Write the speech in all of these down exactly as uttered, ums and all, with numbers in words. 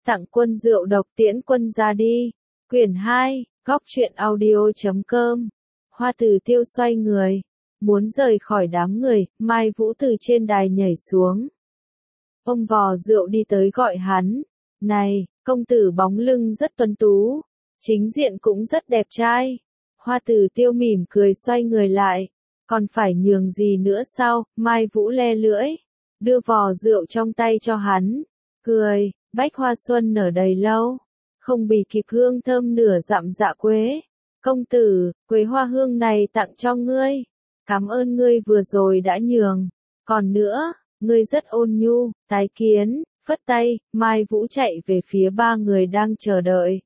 Tặng quân rượu độc tiễn quân ra đi. Quyển hai, góc truyện audio chấm com. Hoa Tử Tiêu xoay người, muốn rời khỏi đám người, Mai Vũ từ trên đài nhảy xuống. Ông vò rượu đi tới gọi hắn. Này, công tử bóng lưng rất tuấn tú, chính diện cũng rất đẹp trai. Hoa Tử Tiêu mỉm cười xoay người lại. Còn phải nhường gì nữa sao? Mai Vũ le lưỡi, đưa vò rượu trong tay cho hắn. Cười, bách hoa xuân nở đầy lâu, không bì kịp hương thơm nửa dặm dạ quế. Công tử, quế hoa hương này tặng cho ngươi. Cảm ơn ngươi vừa rồi đã nhường. Còn nữa, ngươi rất ôn nhu, tái kiến. Phất tay, Mai Vũ chạy về phía ba người đang chờ đợi.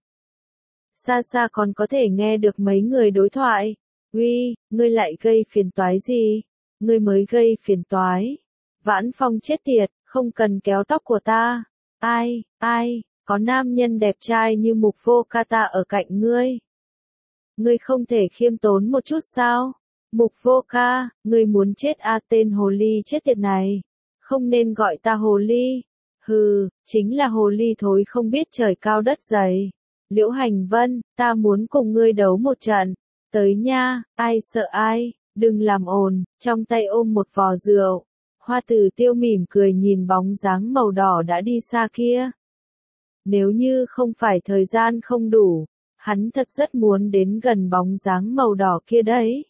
Xa xa còn có thể nghe được mấy người đối thoại. Uy, ngươi lại gây phiền toái gì? Ngươi mới gây phiền toái. Vãn Phong chết tiệt, không cần kéo tóc của ta. Ai, ai, có nam nhân đẹp trai như Mục Vô Ca ta ở cạnh ngươi. Ngươi không thể khiêm tốn một chút sao? Mục Vô Ca, ngươi muốn chết à, tên hồ ly chết tiệt này. Không nên gọi ta hồ ly. Hừ, chính là hồ ly thối không biết trời cao đất dày. Liễu Hành Vân, ta muốn cùng ngươi đấu một trận. Tới nha, ai sợ ai, đừng làm ồn, trong tay ôm một vò rượu. Hoa Tử Tiêu mỉm cười nhìn bóng dáng màu đỏ đã đi xa kia. Nếu như không phải thời gian không đủ, hắn thật rất muốn đến gần bóng dáng màu đỏ kia đấy.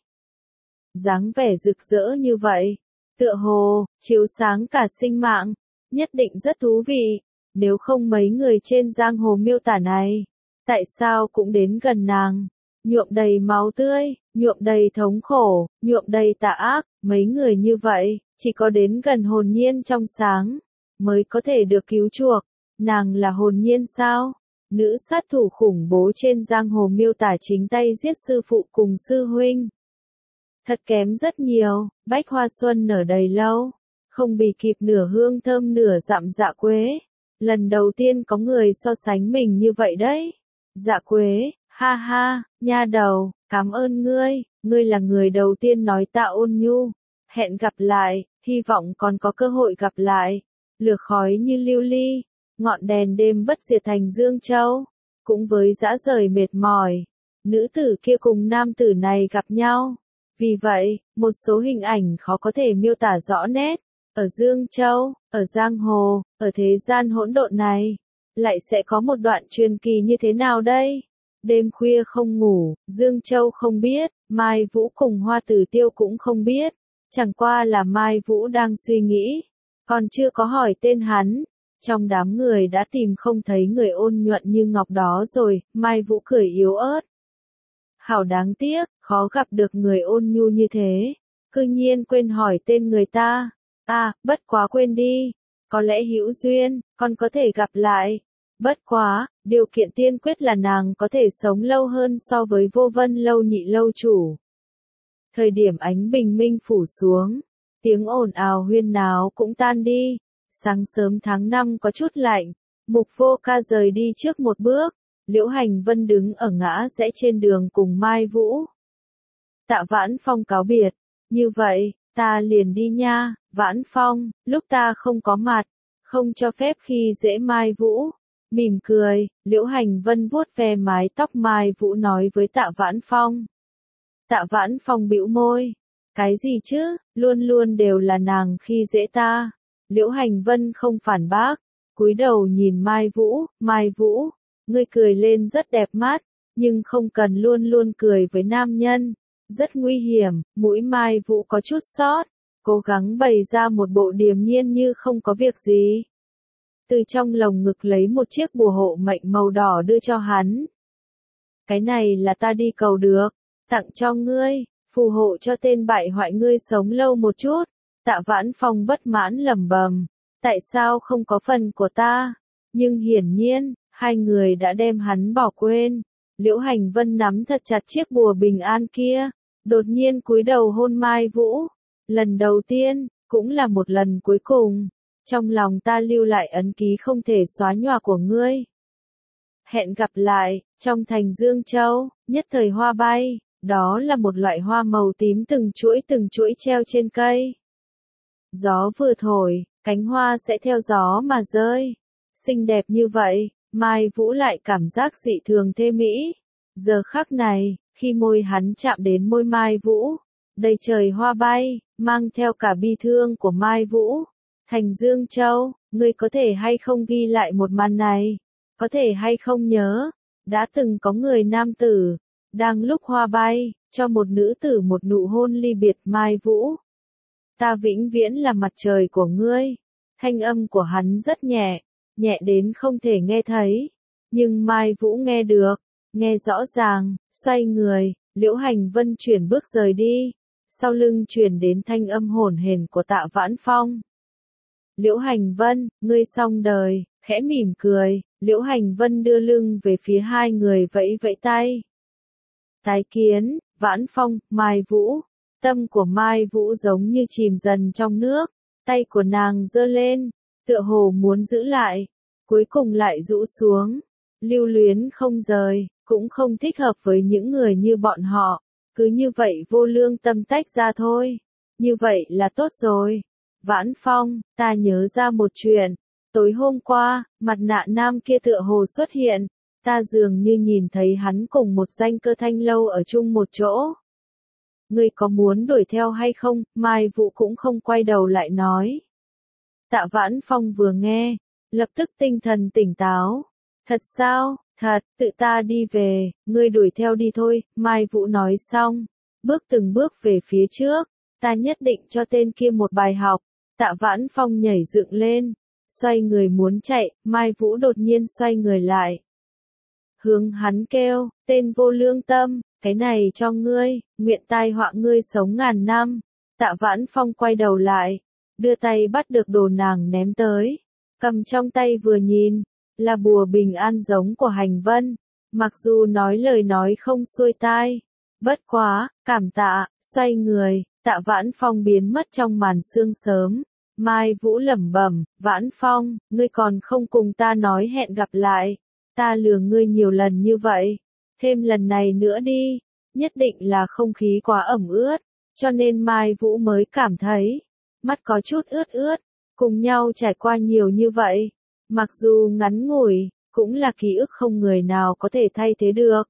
Dáng vẻ rực rỡ như vậy, tựa hồ, chiếu sáng cả sinh mạng, nhất định rất thú vị. Nếu không mấy người trên giang hồ miêu tả này, tại sao cũng đến gần nàng? Nhuộm đầy máu tươi, nhuộm đầy thống khổ, nhuộm đầy tà ác, mấy người như vậy, chỉ có đến gần hồn nhiên trong sáng, mới có thể được cứu chuộc. Nàng là hồn nhiên sao? Nữ sát thủ khủng bố trên giang hồ miêu tả chính tay giết sư phụ cùng sư huynh. Thật kém rất nhiều, bách hoa xuân nở đầy lâu, không bì kịp nửa hương thơm nửa dặm dạ quế. Lần đầu tiên có người so sánh mình như vậy đấy. Dạ quế, ha ha, nha đầu, cảm ơn ngươi, ngươi là người đầu tiên nói ta ôn nhu. Hẹn gặp lại, hy vọng còn có cơ hội gặp lại. Lửa khói như lưu ly, ngọn đèn đêm bất diệt thành Dương Châu. Cũng với dã rời mệt mỏi, nữ tử kia cùng nam tử này gặp nhau. Vì vậy, một số hình ảnh khó có thể miêu tả rõ nét. Ở Dương Châu, ở giang hồ, ở thế gian hỗn độn này, lại sẽ có một đoạn truyền kỳ như thế nào đây? Đêm khuya không ngủ, Dương Châu không biết, Mai Vũ cùng Hoa Tử Tiêu cũng không biết. Chẳng qua là Mai Vũ đang suy nghĩ, còn chưa có hỏi tên hắn. Trong đám người đã tìm không thấy người ôn nhuận như ngọc đó rồi, Mai Vũ cười yếu ớt. Hảo đáng tiếc, khó gặp được người ôn nhu như thế. Cư nhiên quên hỏi tên người ta. À, bất quá quên đi. Có lẽ hữu duyên, còn có thể gặp lại. Bất quá, điều kiện tiên quyết là nàng có thể sống lâu hơn so với Vô Vân lâu nhị lâu chủ. Thời điểm ánh bình minh phủ xuống, tiếng ồn ào huyên náo cũng tan đi. Sáng sớm tháng năm có chút lạnh, Mục Vô Ca rời đi trước một bước, Liễu Hành Vân đứng ở ngã rẽ trên đường cùng Mai Vũ. Tạ Vãn Phong cáo biệt, như vậy, ta liền đi nha. Vãn Phong, lúc ta không có mặt, không cho phép khi dễ Mai Vũ. Mỉm cười, Liễu Hành Vân vuốt ve mái tóc Mai Vũ nói với Tạ Vãn Phong. Tạ Vãn Phong bĩu môi. Cái gì chứ, luôn luôn đều là nàng khi dễ ta. Liễu Hành Vân không phản bác, cúi đầu nhìn Mai Vũ. Mai Vũ, ngươi cười lên rất đẹp mắt, nhưng không cần luôn luôn cười với nam nhân. Rất nguy hiểm. Mũi Mai Vũ có chút sót, cố gắng bày ra một bộ điềm nhiên như không có việc gì. Từ trong lồng ngực lấy một chiếc bùa hộ mệnh màu đỏ đưa cho hắn. Cái này là ta đi cầu được, tặng cho ngươi, phù hộ cho tên bại hoại ngươi sống lâu một chút. Tạ Vãn Phong bất mãn lẩm bẩm, tại sao không có phần của ta? Nhưng hiển nhiên, hai người đã đem hắn bỏ quên. Liễu Hành Vân nắm thật chặt chiếc bùa bình an kia, đột nhiên cúi đầu hôn Mai Vũ. Lần đầu tiên, cũng là một lần cuối cùng. Trong lòng ta lưu lại ấn ký không thể xóa nhòa của ngươi. Hẹn gặp lại, trong thành Dương Châu, nhất thời hoa bay, đó là một loại hoa màu tím từng chuỗi từng chuỗi treo trên cây. Gió vừa thổi, cánh hoa sẽ theo gió mà rơi. Xinh đẹp như vậy, Mai Vũ lại cảm giác dị thường thê mỹ. Giờ khắc này, khi môi hắn chạm đến môi Mai Vũ, đầy trời hoa bay, mang theo cả bi thương của Mai Vũ. Thành Dương Châu, ngươi có thể hay không ghi lại một màn này? Có thể hay không nhớ? Đã từng có người nam tử, đang lúc hoa bay, cho một nữ tử một nụ hôn ly biệt. Mai Vũ, ta vĩnh viễn là mặt trời của ngươi. Thanh âm của hắn rất nhẹ, nhẹ đến không thể nghe thấy. Nhưng Mai Vũ nghe được, nghe rõ ràng, xoay người, Liễu Hành Vân chuyển bước rời đi. Sau lưng truyền đến thanh âm hổn hển của Tạ Vãn Phong. Liễu Hành Vân, ngươi xong đời, khẽ mỉm cười, Liễu Hành Vân đưa lưng về phía hai người vẫy vẫy tay. Tái kiến, Vãn Phong, Mai Vũ. Tâm của Mai Vũ giống như chìm dần trong nước, tay của nàng giơ lên, tựa hồ muốn giữ lại, cuối cùng lại rũ xuống. Lưu luyến không rời, cũng không thích hợp với những người như bọn họ, cứ như vậy vô lương tâm tách ra thôi. Như vậy là tốt rồi. Vãn Phong, ta nhớ ra một chuyện. Tối hôm qua, mặt nạ nam kia tựa hồ xuất hiện. Ta dường như nhìn thấy hắn cùng một danh cơ thanh lâu ở chung một chỗ. Ngươi có muốn đuổi theo hay không? Mai Vũ cũng không quay đầu lại nói. Tạ Vãn Phong vừa nghe, lập tức tinh thần tỉnh táo. Thật sao? Thật, tự ta đi về, ngươi đuổi theo đi thôi. Mai Vũ nói xong, bước từng bước về phía trước. Ta nhất định cho tên kia một bài học. Tạ Vãn Phong nhảy dựng lên, xoay người muốn chạy. Mai Vũ đột nhiên xoay người lại, hướng hắn kêu, tên vô lương tâm, cái này cho ngươi, nguyện tai họa ngươi sống ngàn năm. Tạ Vãn Phong quay đầu lại, đưa tay bắt được đồ nàng ném tới, cầm trong tay vừa nhìn, là bùa bình an giống của Hành Vân. Mặc dù nói lời nói không xuôi tai, bất quá, cảm tạ, xoay người, Tạ Vãn Phong biến mất trong màn sương sớm. Mai Vũ lẩm bẩm, Vãn Phong, ngươi còn không cùng ta nói hẹn gặp lại. Ta lừa ngươi nhiều lần như vậy, thêm lần này nữa đi. Nhất định là không khí quá ẩm ướt, cho nên Mai Vũ mới cảm thấy mắt có chút ướt ướt. Cùng nhau trải qua nhiều như vậy, mặc dù ngắn ngủi, cũng là ký ức không người nào có thể thay thế được.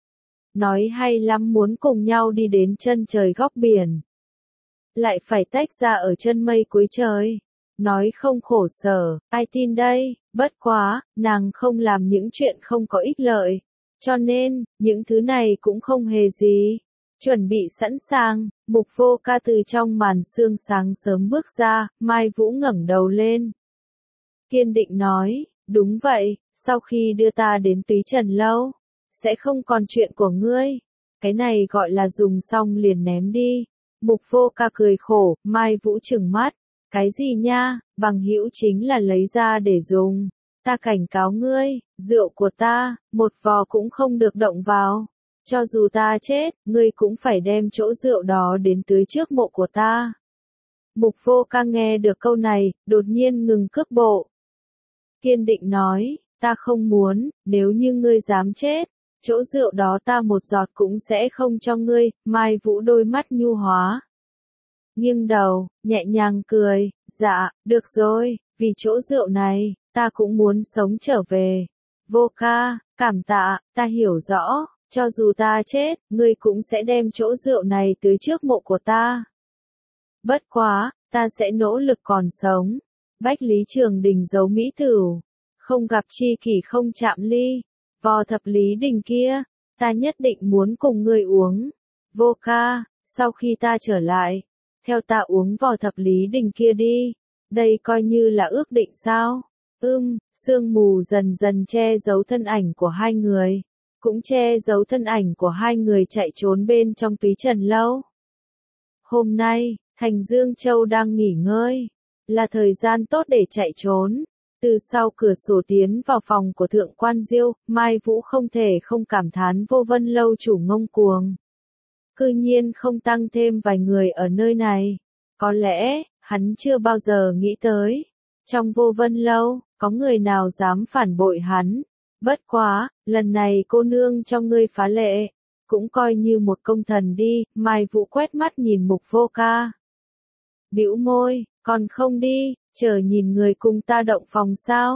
Nói hay lắm muốn cùng nhau đi đến chân trời góc biển, lại phải tách ra ở chân mây cuối trời. Nói không khổ sở, ai tin đây? Bất quá, nàng không làm những chuyện không có ích lợi, cho nên, những thứ này cũng không hề gì. Chuẩn bị sẵn sàng, Mục Vô Ca từ trong màn sương sáng sớm bước ra. Mai Vũ ngẩng đầu lên, kiên định nói, đúng vậy, sau khi đưa ta đến Túy Trần Lâu, sẽ không còn chuyện của ngươi. Cái này gọi là dùng xong liền ném đi. Mục Vô Ca cười khổ. Mai Vũ trừng mắt, cái gì nha, bằng hữu chính là lấy ra để dùng. Ta cảnh cáo ngươi, rượu của ta, một vò cũng không được động vào. Cho dù ta chết, ngươi cũng phải đem chỗ rượu đó đến tưới trước mộ của ta. Mục Vô Ca nghe được câu này, đột nhiên ngừng cước bộ. Kiên định nói, ta không muốn, nếu như ngươi dám chết, chỗ rượu đó ta một giọt cũng sẽ không cho ngươi. Mai Vũ đôi mắt nhu hóa, nghiêng đầu, nhẹ nhàng cười, dạ, được rồi, vì chỗ rượu này, ta cũng muốn sống trở về. Vô Ca, cảm tạ, ta hiểu rõ, cho dù ta chết, ngươi cũng sẽ đem chỗ rượu này tưới trước mộ của ta. Bất quá, ta sẽ nỗ lực còn sống. Bách Lý Trường Đình giấu mỹ tửu, không gặp chi kỷ không chạm ly. Vò thập lý đình kia, ta nhất định muốn cùng ngươi uống. Vô Ca, sau khi ta trở lại, theo ta uống vò thập lý đình kia đi. Đây coi như là ước định sao? Ưm, sương mù dần dần che giấu thân ảnh của hai người, cũng che giấu thân ảnh của hai người chạy trốn bên trong Túy Trần Lâu. Hôm nay, Thành Dương Châu đang nghỉ ngơi, là thời gian tốt để chạy trốn. Từ sau cửa sổ tiến vào phòng của Thượng Quan Diêu, Mai Vũ không thể không cảm thán Vô Vân Lâu chủ ngông cuồng. Cư nhiên không tăng thêm vài người ở nơi này. Có lẽ, hắn chưa bao giờ nghĩ tới, trong Vô Vân Lâu, có người nào dám phản bội hắn. Bất quá, lần này cô nương cho ngươi phá lệ, cũng coi như một công thần đi. Mai Vũ quét mắt nhìn Mục Vô Ca, bĩu môi, còn không đi, chờ nhìn người cùng ta động phòng sao?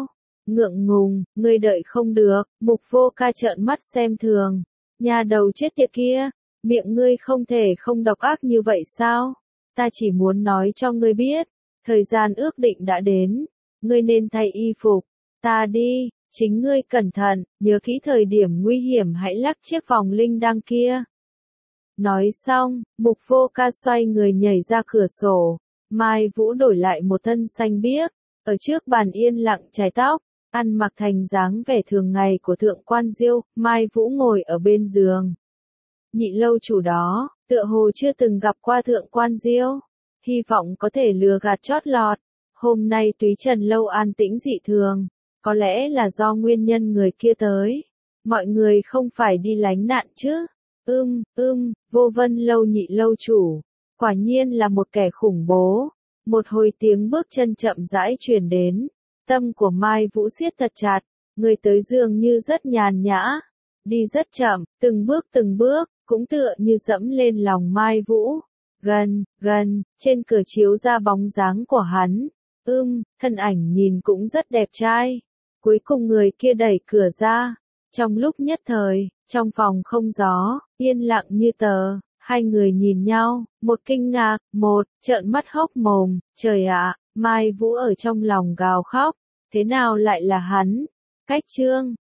Ngượng ngùng, ngươi đợi không được, Mục Vô Ca trợn mắt xem thường. Nhà đầu chết tiệt kia, miệng ngươi không thể không độc ác như vậy sao? Ta chỉ muốn nói cho ngươi biết, thời gian ước định đã đến, ngươi nên thay y phục. Ta đi, chính ngươi cẩn thận, nhớ kỹ thời điểm nguy hiểm hãy lắc chiếc vòng linh đăng kia. Nói xong, Mục Vô Ca xoay người nhảy ra cửa sổ, Mai Vũ đổi lại một thân xanh biếc, ở trước bàn yên lặng chải tóc, ăn mặc thành dáng vẻ thường ngày của thượng quan Diêu, Mai Vũ ngồi ở bên giường. Nhị lâu chủ đó, tựa hồ chưa từng gặp qua thượng quan Diêu, hy vọng có thể lừa gạt chót lọt. Hôm nay Túy Trần lâu an tĩnh dị thường, có lẽ là do nguyên nhân người kia tới. Mọi người không phải đi lánh nạn chứ? Ưm, ưm, Vô Vân lâu nhị lâu chủ, quả nhiên là một kẻ khủng bố. Một hồi tiếng bước chân chậm rãi truyền đến, tâm của Mai Vũ siết thật chặt, người tới dường như rất nhàn nhã, đi rất chậm, từng bước từng bước, cũng tựa như dẫm lên lòng Mai Vũ. Gần, gần, trên cửa chiếu ra bóng dáng của hắn. Ưm, thân ảnh nhìn cũng rất đẹp trai. Cuối cùng người kia đẩy cửa ra. Trong lúc nhất thời, trong phòng không gió, yên lặng như tờ, hai người nhìn nhau, một kinh ngạc, một trợn mắt hốc mồm, trời ạ, Mai Vũ ở trong lòng gào khóc, thế nào lại là hắn? Cách chương